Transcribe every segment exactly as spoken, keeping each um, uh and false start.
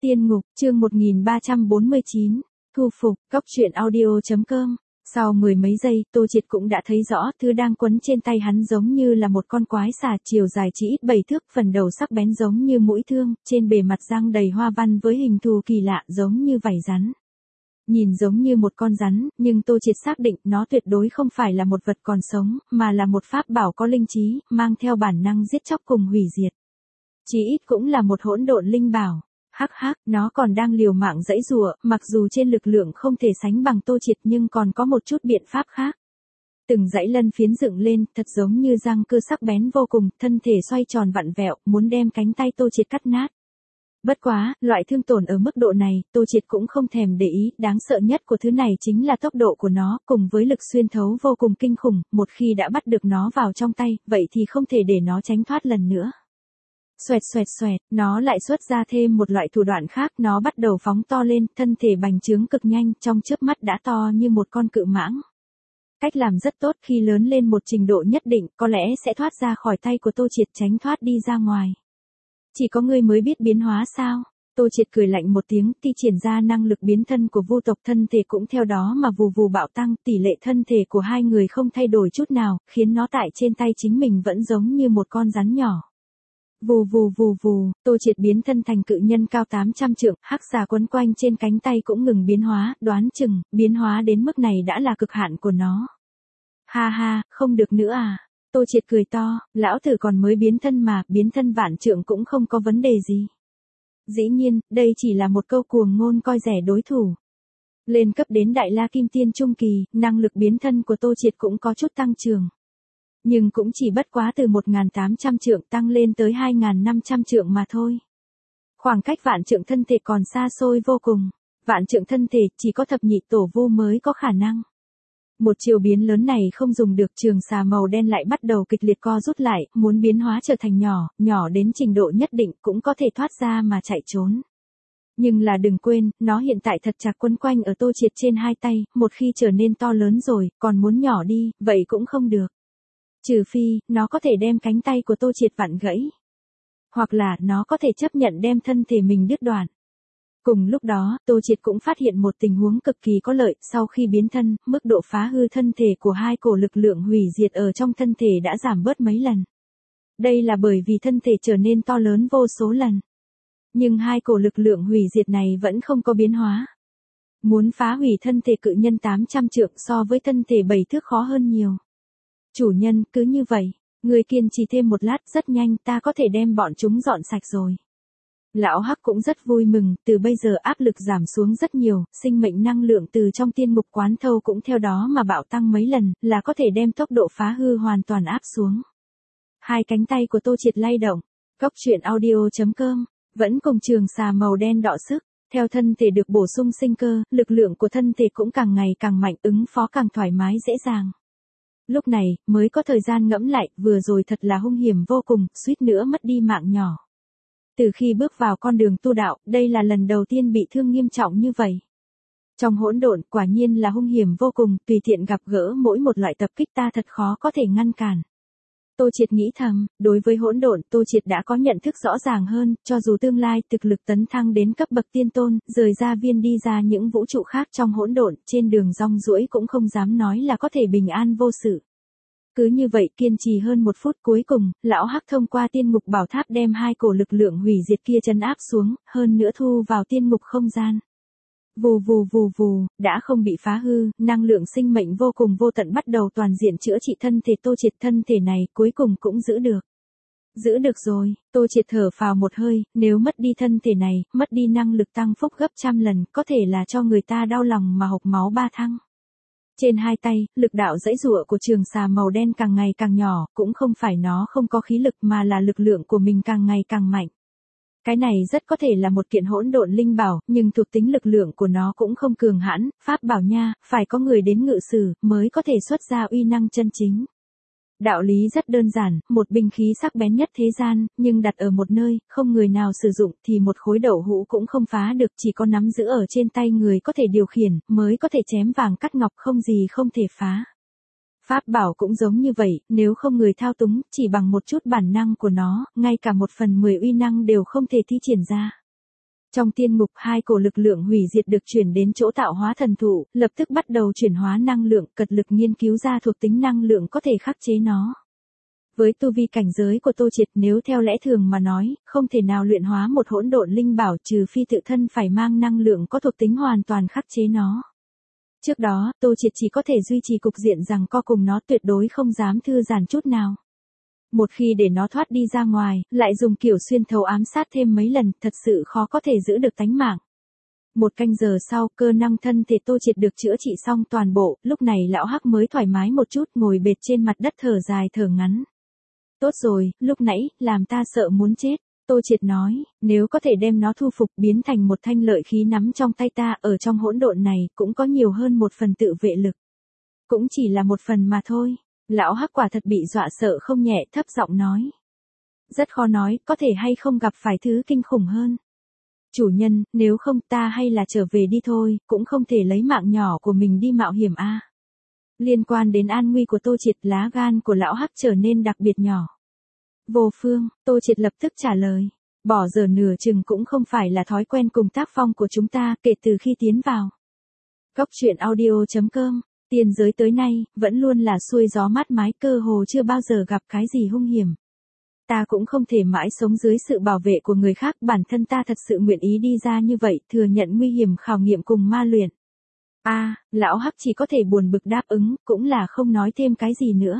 Tiên ngục, chương một nghìn ba trăm bốn mươi chín, thu phục, cóc truyện audio chấm com. Sau mười mấy giây, Tô Triệt cũng đã thấy rõ thứ đang quấn trên tay hắn giống như là một con quái xà chiều dài chỉ ít bảy thước, phần đầu sắc bén giống như mũi thương, trên bề mặt răng đầy hoa văn với hình thù kỳ lạ giống như vảy rắn. Nhìn giống như một con rắn, nhưng Tô Triệt xác định nó tuyệt đối không phải là một vật còn sống, mà là một pháp bảo có linh trí, mang theo bản năng giết chóc cùng hủy diệt. Chí ít cũng là một hỗn độn linh bảo. Hắc hắc, nó còn đang liều mạng giãy giụa, mặc dù trên lực lượng không thể sánh bằng Tô Triệt nhưng còn có một chút biện pháp khác. Từng dãy lân phiến dựng lên, thật giống như răng cưa sắc bén vô cùng, thân thể xoay tròn vặn vẹo, muốn đem cánh tay Tô Triệt cắt nát. Bất quá, loại thương tổn ở mức độ này, Tô Triệt cũng không thèm để ý, đáng sợ nhất của thứ này chính là tốc độ của nó, cùng với lực xuyên thấu vô cùng kinh khủng, một khi đã bắt được nó vào trong tay, vậy thì không thể để nó tránh thoát lần nữa. Xoẹt xoẹt xoẹt, nó lại xuất ra thêm một loại thủ đoạn khác, nó bắt đầu phóng to lên, thân thể bành trướng cực nhanh, trong chớp mắt đã to như một con cự mãng. Cách làm rất tốt, khi lớn lên một trình độ nhất định, có lẽ sẽ thoát ra khỏi tay của Tô Triệt, tránh thoát đi ra ngoài. Chỉ có ngươi mới biết biến hóa sao? Tô Triệt cười lạnh một tiếng, thi triển ra năng lực biến thân của vu tộc, thân thể cũng theo đó mà vù vù bạo tăng, tỷ lệ thân thể của hai người không thay đổi chút nào, khiến nó tại trên tay chính mình vẫn giống như một con rắn nhỏ. Vù vù vù vù, Tô Triệt biến thân thành cự nhân cao tám trăm trượng, hắc xà quấn quanh trên cánh tay cũng ngừng biến hóa, đoán chừng, biến hóa đến mức này đã là cực hạn của nó. Ha ha, không được nữa à? Tô Triệt cười to, lão tử còn mới biến thân mà, biến thân vạn trượng cũng không có vấn đề gì. Dĩ nhiên, đây chỉ là một câu cuồng ngôn coi rẻ đối thủ. Lên cấp đến Đại La Kim Tiên Trung Kỳ, năng lực biến thân của Tô Triệt cũng có chút tăng trưởng. Nhưng cũng chỉ bất quá từ một nghìn tám trăm trượng tăng lên tới hai nghìn năm trăm trượng mà thôi. Khoảng cách vạn trượng thân thể còn xa xôi vô cùng. Vạn trượng thân thể chỉ có thập nhị tổ vu mới có khả năng. Một chiều biến lớn này không dùng được, trường xà màu đen lại bắt đầu kịch liệt co rút lại, muốn biến hóa trở thành nhỏ, nhỏ đến trình độ nhất định cũng có thể thoát ra mà chạy trốn. Nhưng là đừng quên, nó hiện tại thật chặt quấn quanh ở Tô Triệt trên hai tay, một khi trở nên to lớn rồi, còn muốn nhỏ đi, vậy cũng không được. Trừ phi, nó có thể đem cánh tay của Tô Triệt vặn gãy. Hoặc là, nó có thể chấp nhận đem thân thể mình đứt đoạn. Cùng lúc đó, Tô Triệt cũng phát hiện một tình huống cực kỳ có lợi, sau khi biến thân, mức độ phá hư thân thể của hai cổ lực lượng hủy diệt ở trong thân thể đã giảm bớt mấy lần. Đây là bởi vì thân thể trở nên to lớn vô số lần. Nhưng hai cổ lực lượng hủy diệt này vẫn không có biến hóa. Muốn phá hủy thân thể cự nhân tám trăm trượng so với thân thể bảy thước khó hơn nhiều. Chủ nhân, cứ như vậy, người kiên trì thêm một lát, rất nhanh ta có thể đem bọn chúng dọn sạch rồi. Lão Hắc cũng rất vui mừng, từ bây giờ áp lực giảm xuống rất nhiều, sinh mệnh năng lượng từ trong tiên ngục quán thâu cũng theo đó mà bạo tăng mấy lần, là có thể đem tốc độ phá hư hoàn toàn áp xuống. Hai cánh tay của Tô Triệt lay động, cóc truyện audio chấm com, vẫn cùng trường xà màu đen đọ sức, theo thân thể được bổ sung sinh cơ, lực lượng của thân thể cũng càng ngày càng mạnh, ứng phó càng thoải mái dễ dàng. Lúc này, mới có thời gian ngẫm lại, vừa rồi thật là hung hiểm vô cùng, suýt nữa mất đi mạng nhỏ. Từ khi bước vào con đường tu đạo, đây là lần đầu tiên bị thương nghiêm trọng như vậy. Trong hỗn độn, quả nhiên là hung hiểm vô cùng, tùy tiện gặp gỡ mỗi một loại tập kích ta thật khó có thể ngăn cản. Tô Triệt nghĩ thầm, đối với hỗn độn, Tô Triệt đã có nhận thức rõ ràng hơn, cho dù tương lai thực lực tấn thăng đến cấp bậc tiên tôn, rời ra viên đi ra những vũ trụ khác trong hỗn độn, trên đường rong ruổi cũng không dám nói là có thể bình an vô sự. Cứ như vậy kiên trì hơn một phút, cuối cùng, lão Hắc thông qua tiên ngục bảo tháp đem hai cổ lực lượng hủy diệt kia trấn áp xuống, hơn nữa thu vào tiên ngục không gian. Vù vù vù vù, đã không bị phá hư, năng lượng sinh mệnh vô cùng vô tận bắt đầu toàn diện chữa trị thân thể Tô Triệt, thân thể này cuối cùng cũng giữ được. Giữ được rồi, Tô Triệt thở phào một hơi, nếu mất đi thân thể này, mất đi năng lực tăng phúc gấp trăm lần, có thể là cho người ta đau lòng mà hộc máu ba thăng. Trên hai tay, lực đạo giãy giụa của trường xà màu đen càng ngày càng nhỏ, cũng không phải nó không có khí lực mà là lực lượng của mình càng ngày càng mạnh. Cái này rất có thể là một kiện hỗn độn linh bảo, nhưng thuộc tính lực lượng của nó cũng không cường hãn, pháp bảo nha, phải có người đến ngự sử, mới có thể xuất ra uy năng chân chính. Đạo lý rất đơn giản, một binh khí sắc bén nhất thế gian, nhưng đặt ở một nơi, không người nào sử dụng thì một khối đậu hũ cũng không phá được, chỉ có nắm giữ ở trên tay người có thể điều khiển, mới có thể chém vàng cắt ngọc, không gì không thể phá. Pháp bảo cũng giống như vậy, nếu không người thao túng, chỉ bằng một chút bản năng của nó, ngay cả một phần mười uy năng đều không thể thi triển ra. Trong tiên mục hai cổ lực lượng hủy diệt được chuyển đến chỗ tạo hóa thần thụ, lập tức bắt đầu chuyển hóa năng lượng, cật lực nghiên cứu ra thuộc tính năng lượng có thể khắc chế nó. Với tu vi cảnh giới của Tô Triệt, nếu theo lẽ thường mà nói, không thể nào luyện hóa một hỗn độn linh bảo trừ phi tự thân phải mang năng lượng có thuộc tính hoàn toàn khắc chế nó. Trước đó, Tô Triệt chỉ có thể duy trì cục diện rằng co cùng nó, tuyệt đối không dám thư giãn chút nào. Một khi để nó thoát đi ra ngoài, lại dùng kiểu xuyên thấu ám sát thêm mấy lần, thật sự khó có thể giữ được tánh mạng. Một canh giờ sau, cơ năng thân thể Tô Triệt được chữa trị xong toàn bộ, lúc này lão Hắc mới thoải mái một chút, ngồi bệt trên mặt đất thở dài thở ngắn. Tốt rồi, lúc nãy, làm ta sợ muốn chết. Tô Triệt nói, nếu có thể đem nó thu phục biến thành một thanh lợi khí nắm trong tay ta, ở trong hỗn độn này, cũng có nhiều hơn một phần tự vệ lực. Cũng chỉ là một phần mà thôi. Lão Hắc quả thật bị dọa sợ không nhẹ, thấp giọng nói. Rất khó nói, có thể hay không gặp phải thứ kinh khủng hơn. Chủ nhân, nếu không ta hay là trở về đi thôi, cũng không thể lấy mạng nhỏ của mình đi mạo hiểm a. Liên quan đến an nguy của Tô Triệt, lá gan của lão Hắc trở nên đặc biệt nhỏ. Vô phương, Tô Triệt lập tức trả lời. Bỏ giờ nửa chừng cũng không phải là thói quen cùng tác phong của chúng ta kể từ khi tiến vào. Góc truyện audio chấm com, tiên giới tới nay, vẫn luôn là xuôi gió mát mái, cơ hồ chưa bao giờ gặp cái gì hung hiểm. Ta cũng không thể mãi sống dưới sự bảo vệ của người khác, bản thân ta thật sự nguyện ý đi ra như vậy, thừa nhận nguy hiểm khảo nghiệm cùng ma luyện. A, à, lão Hắc chỉ có thể buồn bực đáp ứng, cũng là không nói thêm cái gì nữa.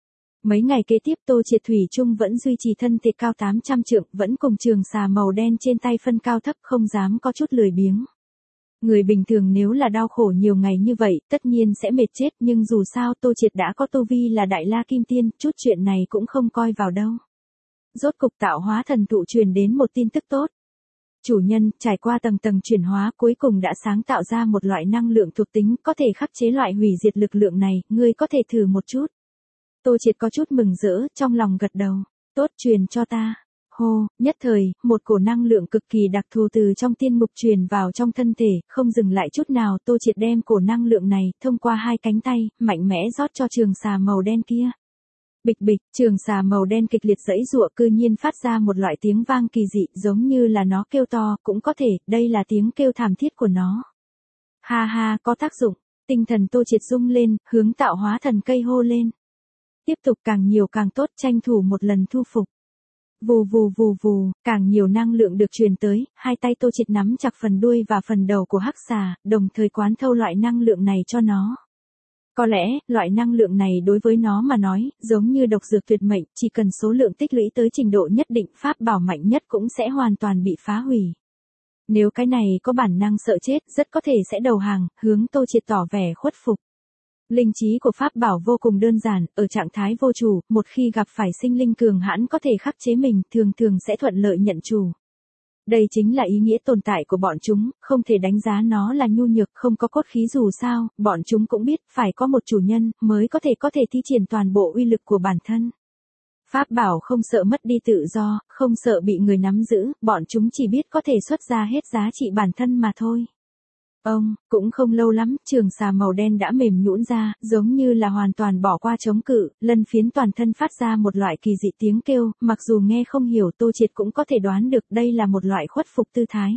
Mấy ngày kế tiếp Tô Triệt thủy chung vẫn duy trì thân thể cao tám trăm trượng, vẫn cùng trường xà màu đen trên tay phân cao thấp, không dám có chút lười biếng. Người bình thường nếu là đau khổ nhiều ngày như vậy, tất nhiên sẽ mệt chết, nhưng dù sao Tô Triệt đã có tu vi là Đại La Kim Tiên, chút chuyện này cũng không coi vào đâu. Rốt cục tạo hóa thần thụ truyền đến một tin tức tốt. Chủ nhân, trải qua tầng tầng chuyển hóa, cuối cùng đã sáng tạo ra một loại năng lượng thuộc tính có thể khắc chế loại hủy diệt lực lượng này, ngươi có thể thử một chút. Tô Triệt có chút mừng rỡ, trong lòng gật đầu. Tốt, truyền cho ta. Hô, nhất thời, một cổ năng lượng cực kỳ đặc thù từ trong tiên mục truyền vào trong thân thể, không dừng lại chút nào, Tô Triệt đem cổ năng lượng này, thông qua hai cánh tay, mạnh mẽ rót cho trường xà màu đen kia. Bịch bịch, trường xà màu đen kịch liệt giãy giụa, cư nhiên phát ra một loại tiếng vang kỳ dị, giống như là nó kêu to, cũng có thể, đây là tiếng kêu thảm thiết của nó. Ha ha, có tác dụng. Tinh thần Tô Triệt rung lên, hướng tạo hóa thần cây hô lên. Tiếp tục càng nhiều càng tốt, tranh thủ một lần thu phục. Vù vù vù vù, càng nhiều năng lượng được truyền tới, hai tay Tô Triệt nắm chặt phần đuôi và phần đầu của hắc xà, đồng thời quán thâu loại năng lượng này cho nó. Có lẽ, loại năng lượng này đối với nó mà nói, giống như độc dược tuyệt mệnh, chỉ cần số lượng tích lũy tới trình độ nhất định, pháp bảo mạnh nhất cũng sẽ hoàn toàn bị phá hủy. Nếu cái này có bản năng sợ chết, rất có thể sẽ đầu hàng, hướng Tô Triệt tỏ vẻ khuất phục. Linh trí của pháp bảo vô cùng đơn giản, ở trạng thái vô chủ, một khi gặp phải sinh linh cường hãn có thể khắc chế mình, thường thường sẽ thuận lợi nhận chủ. Đây chính là ý nghĩa tồn tại của bọn chúng, không thể đánh giá nó là nhu nhược, không có cốt khí, dù sao, bọn chúng cũng biết, phải có một chủ nhân, mới có thể có thể thi triển toàn bộ uy lực của bản thân. Pháp bảo không sợ mất đi tự do, không sợ bị người nắm giữ, bọn chúng chỉ biết có thể xuất ra hết giá trị bản thân mà thôi. Ông, cũng không lâu lắm, trường xà màu đen đã mềm nhũn ra, giống như là hoàn toàn bỏ qua chống cự, lân phiến toàn thân phát ra một loại kỳ dị tiếng kêu, mặc dù nghe không hiểu, Tô Triệt cũng có thể đoán được đây là một loại khuất phục tư thái.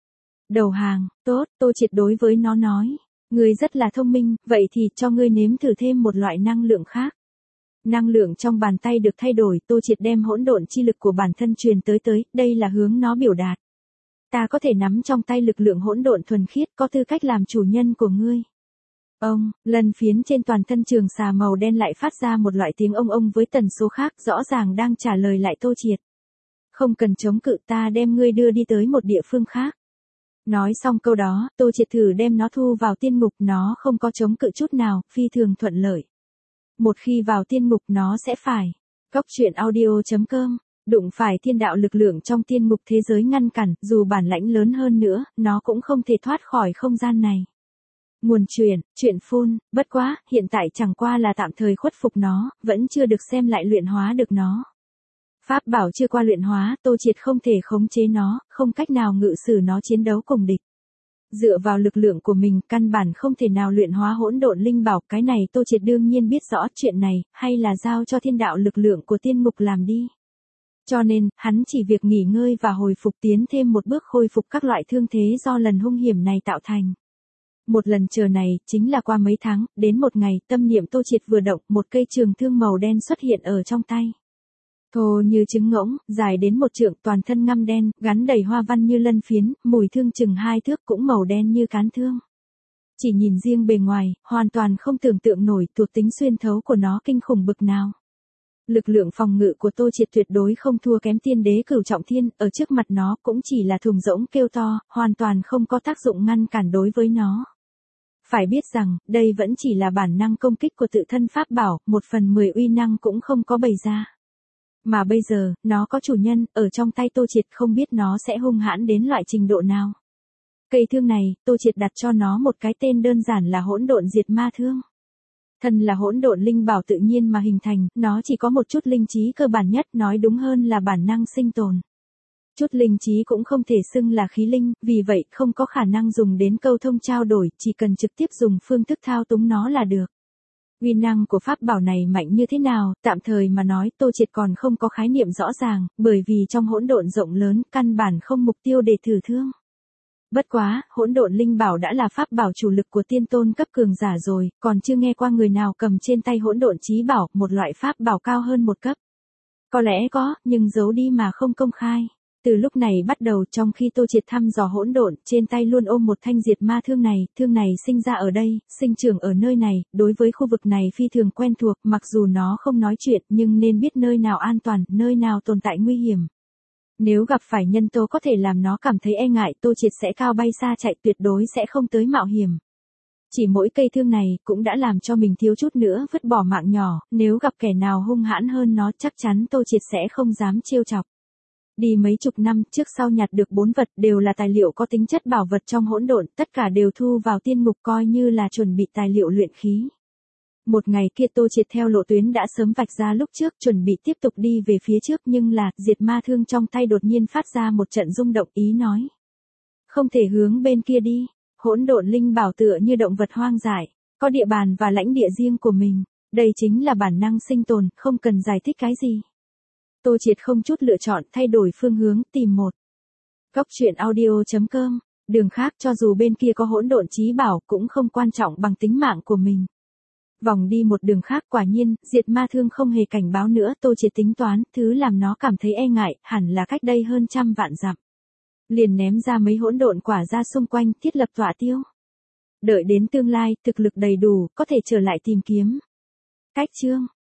Đầu hàng, tốt, Tô Triệt đối với nó nói, ngươi rất là thông minh, vậy thì cho ngươi nếm thử thêm một loại năng lượng khác. Năng lượng trong bàn tay được thay đổi, Tô Triệt đem hỗn độn chi lực của bản thân truyền tới tới, đây là hướng nó biểu đạt. Ta có thể nắm trong tay lực lượng hỗn độn thuần khiết, có tư cách làm chủ nhân của ngươi. Ông, lân phiến trên toàn thân trường xà màu đen lại phát ra một loại tiếng ông ông với tần số khác, rõ ràng đang trả lời lại Tô Triệt. Không cần chống cự, ta đem ngươi đưa đi tới một địa phương khác. Nói xong câu đó, Tô Triệt thử đem nó thu vào tiên ngục, nó không có chống cự chút nào, phi thường thuận lợi. Một khi vào tiên ngục nó sẽ phải. Góc truyện audio chấm com, đụng phải thiên đạo lực lượng trong tiên ngục thế giới ngăn cản, dù bản lãnh lớn hơn nữa, nó cũng không thể thoát khỏi không gian này. Nguồn truyền, chuyện phun, bất quá, hiện tại chẳng qua là tạm thời khuất phục nó, vẫn chưa được xem lại luyện hóa được nó. Pháp bảo chưa qua luyện hóa, Tô Triệt không thể khống chế nó, không cách nào ngự sử nó chiến đấu cùng địch. Dựa vào lực lượng của mình, căn bản không thể nào luyện hóa hỗn độn linh bảo, cái này Tô Triệt đương nhiên biết rõ, chuyện này, hay là giao cho thiên đạo lực lượng của tiên ngục làm đi. Cho nên, hắn chỉ việc nghỉ ngơi và hồi phục tiến thêm một bước khôi phục các loại thương thế do lần hung hiểm này tạo thành. Một lần chờ này, chính là qua mấy tháng, đến một ngày, tâm niệm Tô Triệt vừa động, một cây trường thương màu đen xuất hiện ở trong tay. Thô như trứng ngỗng, dài đến một trượng, toàn thân ngăm đen, gắn đầy hoa văn như lân phiến, mùi thương chừng hai thước cũng màu đen như cán thương. Chỉ nhìn riêng bề ngoài, hoàn toàn không tưởng tượng nổi thuộc tính xuyên thấu của nó kinh khủng bực nào. Lực lượng phòng ngự của Tô Triệt tuyệt đối không thua kém tiên đế cửu trọng thiên, ở trước mặt nó cũng chỉ là thùng rỗng kêu to, hoàn toàn không có tác dụng ngăn cản đối với nó. Phải biết rằng, đây vẫn chỉ là bản năng công kích của tự thân pháp bảo, một phần mười uy năng cũng không có bày ra. Mà bây giờ, nó có chủ nhân, ở trong tay Tô Triệt không biết nó sẽ hung hãn đến loại trình độ nào. Cây thương này, Tô Triệt đặt cho nó một cái tên đơn giản là hỗn độn diệt ma thương. Thân là hỗn độn linh bảo tự nhiên mà hình thành, nó chỉ có một chút linh trí cơ bản nhất, nói đúng hơn là bản năng sinh tồn. Chút linh trí cũng không thể xưng là khí linh, vì vậy không có khả năng dùng đến câu thông trao đổi, chỉ cần trực tiếp dùng phương thức thao túng nó là được. Uy năng của pháp bảo này mạnh như thế nào, tạm thời mà nói Tô Triệt còn không có khái niệm rõ ràng, bởi vì trong hỗn độn rộng lớn, căn bản không mục tiêu để thử thương. Bất quá, hỗn độn linh bảo đã là pháp bảo chủ lực của tiên tôn cấp cường giả rồi, còn chưa nghe qua người nào cầm trên tay hỗn độn chí bảo, một loại pháp bảo cao hơn một cấp. Có lẽ có, nhưng giấu đi mà không công khai. Từ lúc này bắt đầu, trong khi Tô Triệt thăm dò hỗn độn, trên tay luôn ôm một thanh diệt ma thương này, thương này sinh ra ở đây, sinh trưởng ở nơi này, đối với khu vực này phi thường quen thuộc, mặc dù nó không nói chuyện, nhưng nên biết nơi nào an toàn, nơi nào tồn tại nguy hiểm. Nếu gặp phải nhân tố có thể làm nó cảm thấy e ngại, Tô Triệt sẽ cao bay xa chạy, tuyệt đối sẽ không tới mạo hiểm. Chỉ mỗi cây thương này cũng đã làm cho mình thiếu chút nữa vứt bỏ mạng nhỏ, nếu gặp kẻ nào hung hãn hơn nó chắc chắn Tô Triệt sẽ không dám trêu chọc. Đi mấy chục năm, trước sau nhặt được bốn vật đều là tài liệu có tính chất bảo vật trong hỗn độn, tất cả đều thu vào tiên ngục coi như là chuẩn bị tài liệu luyện khí. Một ngày kia Tô Triệt theo lộ tuyến đã sớm vạch ra lúc trước, chuẩn bị tiếp tục đi về phía trước, nhưng là, diệt ma thương trong tay đột nhiên phát ra một trận rung động, ý nói. Không thể hướng bên kia đi, hỗn độn linh bảo tựa như động vật hoang dại, có địa bàn và lãnh địa riêng của mình, đây chính là bản năng sinh tồn, không cần giải thích cái gì. Tô Triệt không chút lựa chọn, thay đổi phương hướng, tìm một góc truyện audio chấm com, đường khác, cho dù bên kia có hỗn độn chí bảo cũng không quan trọng bằng tính mạng của mình. Vòng đi một đường khác, quả nhiên, diệt ma thương không hề cảnh báo nữa, Tô Triệt tính toán, thứ làm nó cảm thấy e ngại, hẳn là cách đây hơn trăm vạn dặm. Liền ném ra mấy hỗn độn quả ra xung quanh, thiết lập tọa tiêu. Đợi đến tương lai, thực lực đầy đủ, có thể trở lại tìm kiếm. Cách chương